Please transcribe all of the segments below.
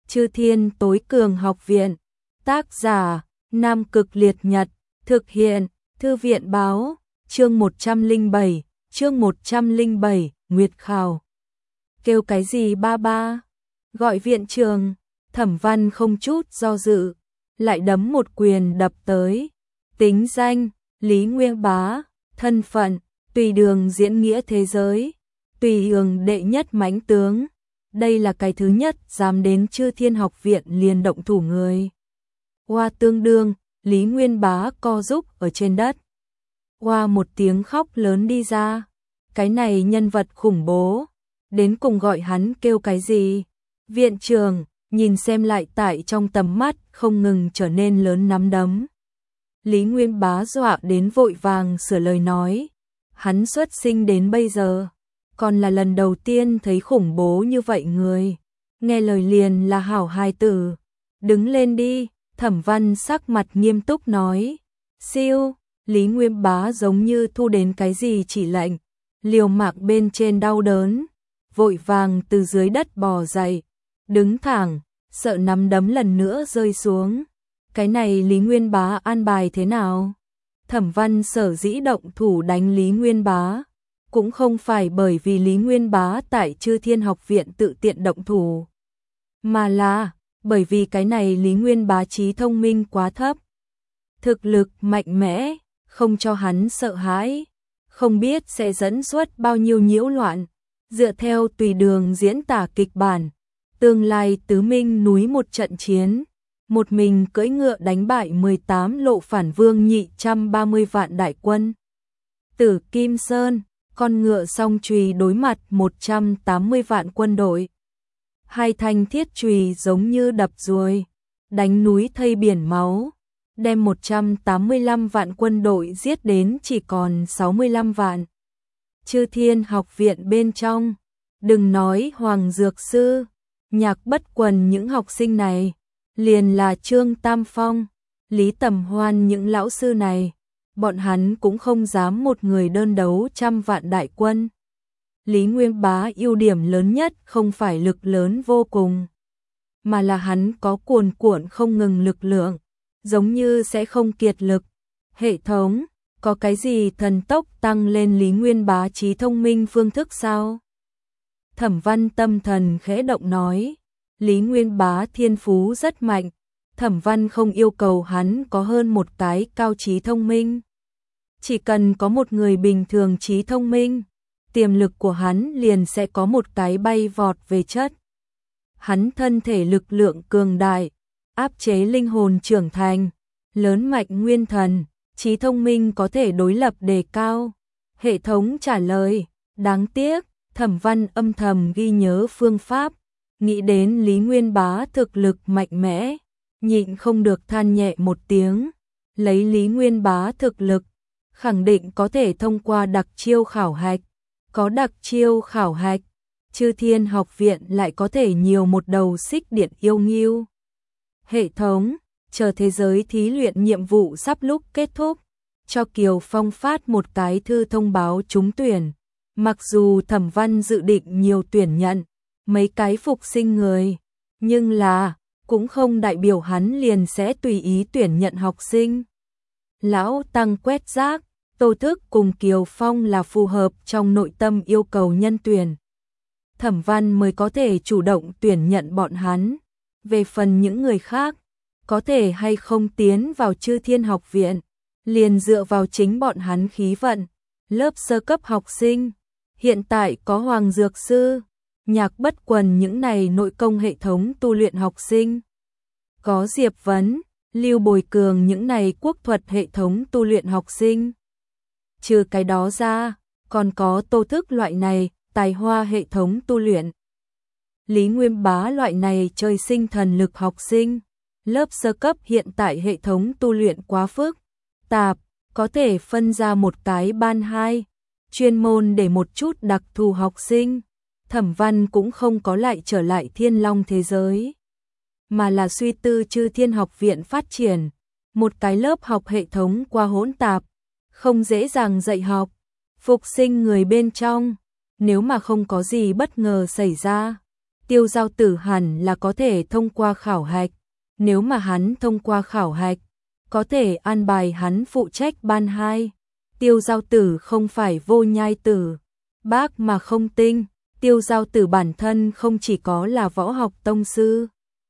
Chư Thiên Tối Cường Học Viện. Tác giả: Nam Cực Liệt Nhật. Thực hiện: Thư viện báo. Chương 107, Nguyệt Khảo. Kêu cái gì ba ba? Gọi viện trường. Thẩm Văn không chút do dự, lại đấm một quyền đập tới. Tính danh: Lý Nguyên Bá. Thân phận: Tùy Đường diễn nghĩa thế giới. Tùy Đường đệ nhất mãnh tướng. Đây là cái thứ nhất dám đến Chư Thiên Học Viện liền động thủ người. Oa tương đương, Lý Nguyên Bá co rúm ở trên đất. Oa một tiếng khóc lớn đi ra. Cái này nhân vật khủng bố, đến cùng gọi hắn kêu cái gì? Viện trường nhìn xem lại tại trong tầm mắt không ngừng trở nên lớn nắm đấm. Lý Nguyên Bá dọa đến vội vàng sửa lời nói. Hắn xuất sinh đến bây giờ, còn là lần đầu tiên thấy khủng bố như vậy người. Nghe lời liền là hảo hài tử. Đứng lên đi, Thẩm Văn sắc mặt nghiêm túc nói. Siêu, Lý Nguyên Bá giống như thu đến cái gì chỉ lệnh. Liều mạng bên trên đau đớn, vội vàng từ dưới đất bò dậy, đứng thẳng, sợ nắm đấm lần nữa rơi xuống. Cái này Lý Nguyên Bá an bài thế nào? Thẩm Văn sở dĩ động thủ đánh Lý Nguyên Bá, cũng không phải bởi vì Lý Nguyên Bá tại Chư Thiên Học Viện tự tiện động thủ, mà là bởi vì cái này Lý Nguyên Bá trí thông minh quá thấp. Thực lực mạnh mẽ, không cho hắn sợ hãi, không biết sẽ dẫn xuất bao nhiêu nhiễu loạn. Dựa theo Tùy Đường diễn tả kịch bản, tương lai tứ minh núi một trận chiến, một mình cưỡi ngựa đánh bại 18 lộ phản vương nhị 130 vạn đại quân. Tử Kim Sơn, con ngựa song chùy đối mặt 180 vạn quân đội. Hai thanh thiết chùy giống như đập ruồi, đánh núi thây biển máu, đem 185 vạn quân đội giết đến chỉ còn 65 vạn. Chư Thiên Học Viện bên trong, đừng nói Hoàng Dược Sư, Nhạc Bất Quần những học sinh này, liền là Trương Tam Phong, Lý Tầm Hoan những lão sư này, bọn hắn cũng không dám một người đơn đấu 100 vạn đại quân. Lý Nguyên Bá ưu điểm lớn nhất không phải lực lớn vô cùng, mà là hắn có cuồn cuộn không ngừng lực lượng, giống như sẽ không kiệt lực. Hệ thống, có cái gì thần tốc tăng lên Lý Nguyên Bá trí thông minh phương thức sao? Thẩm Văn tâm thần khẽ động nói. Lý Nguyên Bá thiên phú rất mạnh, Thẩm Văn không yêu cầu hắn có hơn một cái cao trí thông minh. Chỉ cần có một người bình thường trí thông minh, tiềm lực của hắn liền sẽ có một cái bay vọt về chất. Hắn thân thể lực lượng cường đại, áp chế linh hồn trưởng thành, lớn mạnh nguyên thần, trí thông minh có thể đối lập đề cao. Hệ thống trả lời, đáng tiếc, Thẩm Văn âm thầm ghi nhớ phương pháp, nghĩ đến Lý Nguyên Bá thực lực mạnh mẽ, nhịn không được than nhẹ một tiếng. Lấy Lý Nguyên Bá thực lực, khẳng định có thể thông qua đặc chiêu khảo hạch. Có đặc chiêu khảo hạch, Chư Thiên Học Viện lại có thể nhiều một đầu xích điện yêu nghiêu. Hệ thống, chờ thế giới thí luyện nhiệm vụ sắp lúc kết thúc, cho Kiều Phong phát một cái thư thông báo trúng tuyển. Mặc dù Thẩm Văn dự định nhiều tuyển nhận mấy cái phục sinh người, nhưng là cũng không đại biểu hắn liền sẽ tùy ý tuyển nhận học sinh. Lão Tăng quét rác, Tô Thức cùng Kiều Phong là phù hợp trong nội tâm yêu cầu nhân tuyển. Thẩm Văn mới có thể chủ động tuyển nhận bọn hắn. Về phần những người khác, có thể hay không tiến vào Chư Thiên Học Viện, liền dựa vào chính bọn hắn khí vận. Lớp sơ cấp học sinh, hiện tại có Hoàng Dược Sư, Nhạc Bất Quần những này nội công hệ thống tu luyện học sinh. Có Diệp Vấn, Lưu Bồi Cường những này quốc thuật hệ thống tu luyện học sinh. Trừ cái đó ra, còn có Tô Thức loại này, tài hoa hệ thống tu luyện. Lý Nguyên Bá loại này trời sinh thần lực học sinh. Lớp sơ cấp hiện tại hệ thống tu luyện quá phức tạp, có thể phân ra một cái ban hai, chuyên môn để một chút đặc thù học sinh. Thẩm Văn cũng không có lại trở lại Thiên Long thế giới, mà là suy tư Chư Thiên Học Viện phát triển, một cái lớp học hệ thống qua hỗn tạp, không dễ dàng dạy học, phục sinh người bên trong, nếu mà không có gì bất ngờ xảy ra, Tiêu Giao Tử hẳn là có thể thông qua khảo hạch, nếu mà hắn thông qua khảo hạch, có thể an bài hắn phụ trách ban 2. Tiêu Giao Tử không phải Vô Nhai Tử, bác mà không tinh, Tiêu Giao Tử bản thân không chỉ có là võ học tông sư,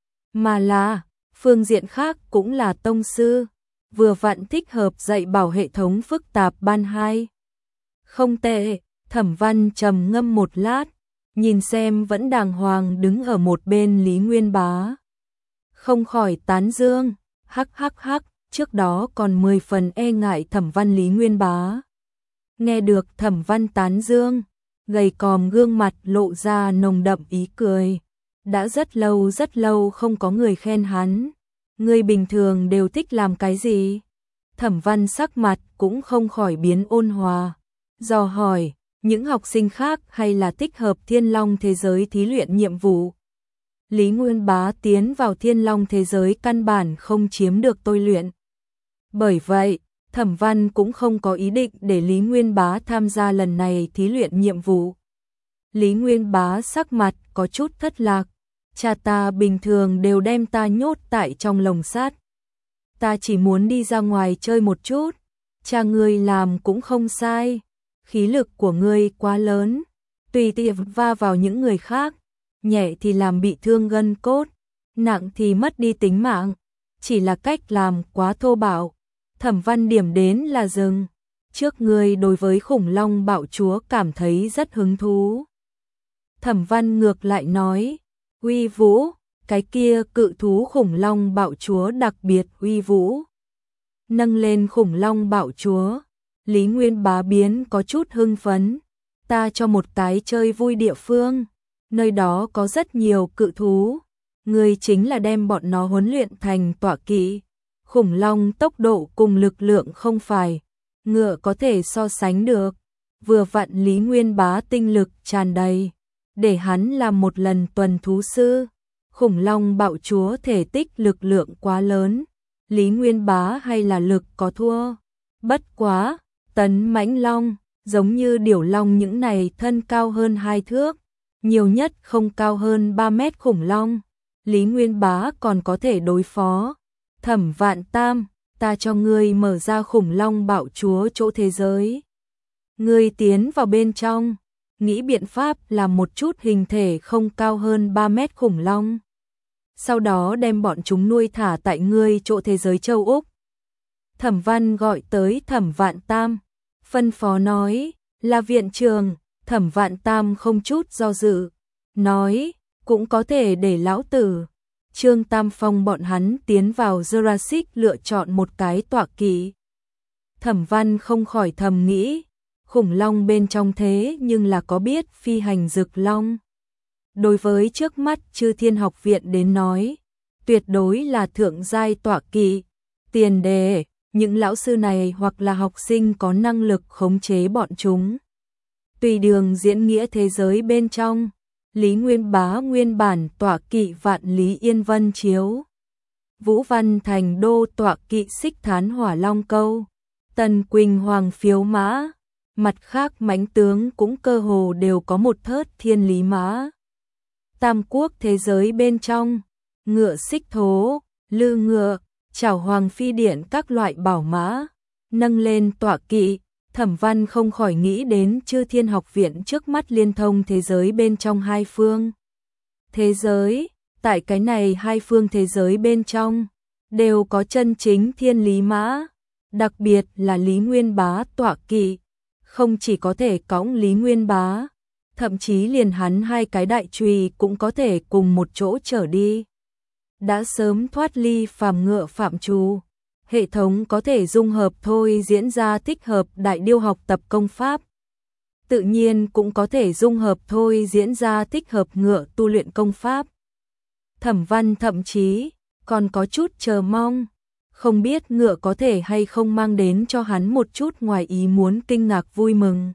mà là phương diện khác cũng là tông sư, vừa vặn thích hợp dạy bảo hệ thống phức tạp ban 2. Không tệ, Thẩm Văn trầm ngâm một lát, nhìn xem vẫn đàng hoàng đứng ở một bên Lý Nguyên Bá. Không khỏi tán dương, hắc hắc hắc, trước đó còn 10 phần e ngại Thẩm Văn Lý Nguyên Bá. Nghe được Thẩm Văn tán dương, gầy còm gương mặt lộ ra nồng đậm ý cười. Đã rất lâu không có người khen hắn. Người bình thường đều thích làm cái gì? Thẩm Văn sắc mặt cũng không khỏi biến ôn hòa. Dò hỏi, những học sinh khác hay là thích hợp Thiên Long thế giới thí luyện nhiệm vụ? Lý Nguyên Bá tiến vào Thiên Long thế giới căn bản không chiếm được tôi luyện. Bởi vậy, Thẩm Văn cũng không có ý định để Lý Nguyên Bá tham gia lần này thí luyện nhiệm vụ. Lý Nguyên Bá sắc mặt có chút thất lạc. Cha ta bình thường đều đem ta nhốt tại trong lồng sắt. Ta chỉ muốn đi ra ngoài chơi một chút. Cha ngươi làm cũng không sai. Khí lực của ngươi quá lớn. Tùy tiện va vào những người khác. Nhẹ thì làm bị thương gân cốt. Nặng thì mất đi tính mạng. Chỉ là cách làm quá thô bạo. Thẩm Văn điểm đến là dừng. Trước ngươi đối với khủng long bạo chúa cảm thấy rất hứng thú. Thẩm Văn ngược lại nói. Uy vũ, cái kia cự thú khủng long bạo chúa đặc biệt uy vũ. Nâng lên khủng long bạo chúa, Lý Nguyên Bá biến có chút hưng phấn. Ta cho một cái chơi vui địa phương, nơi đó có rất nhiều cự thú. Người chính là đem bọn nó huấn luyện thành tọa kỵ. Khủng long tốc độ cùng lực lượng không phải ngựa có thể so sánh được. Vừa vặn Lý Nguyên Bá tinh lực tràn đầy. Để hắn làm một lần tuần thú sư. Khủng long bạo chúa thể tích lực lượng quá lớn. Lý Nguyên Bá hay là lực có thua. Bất quá, tấn mãnh long, giống như điểu long những này thân cao hơn 2 thước. Nhiều nhất không cao hơn 3 mét khủng long. Lý Nguyên Bá còn có thể đối phó. Thẩm Vạn Tam, ta cho ngươi mở ra khủng long bạo chúa chỗ thế giới. Ngươi tiến vào bên trong. Nghĩ biện pháp làm một chút hình thể không cao hơn 3 mét khủng long. Sau đó đem bọn chúng nuôi thả tại ngươi chỗ thế giới châu Úc. Thẩm Văn gọi tới Thẩm Vạn Tam. Phân phó nói, là viện trường. Thẩm Vạn Tam không chút do dự. Nói, cũng có thể để lão tử. Trương Tam Phong bọn hắn tiến vào Jurassic lựa chọn một cái tọa kỵ. Thẩm Văn không khỏi thầm nghĩ. Khủng long bên trong thế nhưng là có biết phi hành rực long. Đối với trước mắt Chư Thiên Học Viện đến nói, tuyệt đối là thượng giai tọa kỵ. Tiền đề, những lão sư này hoặc là học sinh có năng lực khống chế bọn chúng. Tùy đường diễn nghĩa thế giới bên trong, Lý Nguyên Bá nguyên bản tọa kỵ Vạn Lý Yên Vân Chiếu. Vũ Văn Thành đô tọa kỵ Xích Thán Hỏa Long Câu. Tần Quỳnh Hoàng Phiếu Mã. Mặt khác mãnh tướng cũng cơ hồ đều có một thớt thiên lý mã. Tam quốc thế giới bên trong, ngựa xích thố, lư ngựa, chảo hoàng phi điện các loại bảo mã, nâng lên tọa kỵ. Thẩm Văn không khỏi nghĩ đến Chư Thiên Học Viện trước mắt liên thông thế giới bên trong hai phương. Thế giới, tại cái này hai phương thế giới bên trong, đều có chân chính thiên lý mã, đặc biệt là Lý Nguyên Bá tọa kỵ. Không chỉ có thể cõng Lý Nguyên Bá, thậm chí liền hắn hai cái đại chùy cũng có thể cùng một chỗ trở đi. Đã sớm thoát ly phàm ngựa phạm trù, hệ thống có thể dung hợp thôi diễn ra thích hợp đại điêu học tập công pháp. Tự nhiên cũng có thể dung hợp thôi diễn ra thích hợp ngựa tu luyện công pháp. Thẩm Văn thậm chí còn có chút chờ mong. Không biết ngựa có thể hay không mang đến cho hắn một chút ngoài ý muốn kinh ngạc vui mừng.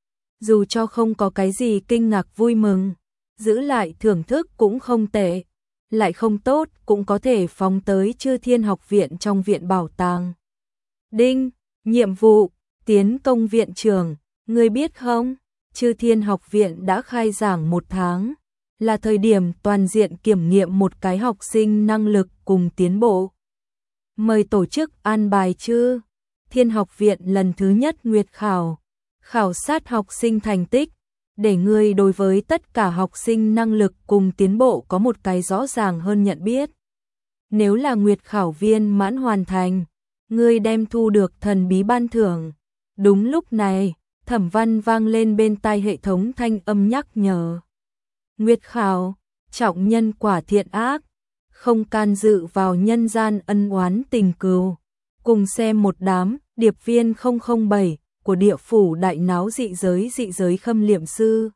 Dù cho không có cái gì kinh ngạc vui mừng, giữ lại thưởng thức cũng không tệ. Lại không tốt cũng có thể phóng tới Chư Thiên Học Viện trong viện bảo tàng. Đinh, nhiệm vụ, tiến công viện trường, ngươi biết không? Chư Thiên Học Viện đã khai giảng 1 tháng. là thời điểm toàn diện kiểm nghiệm một cái học sinh năng lực cùng tiến bộ. Mời tổ chức an bài chứ. Thiên học viện lần thứ nhất nguyệt khảo, khảo sát học sinh thành tích, để ngươi đối với tất cả học sinh năng lực cùng tiến bộ có một cái rõ ràng hơn nhận biết. Nếu là nguyệt khảo viên mãn hoàn thành, ngươi đem thu được thần bí ban thưởng. Đúng lúc này, Thẩm Văn vang lên bên tai hệ thống thanh âm nhắc nhở. Nguyệt khảo, trọng nhân quả thiện ác, không can dự vào nhân gian ân oán tình cừu. Cùng xem một đám điệp viên 007 của địa phủ đại náo dị giới khâm liệm sư.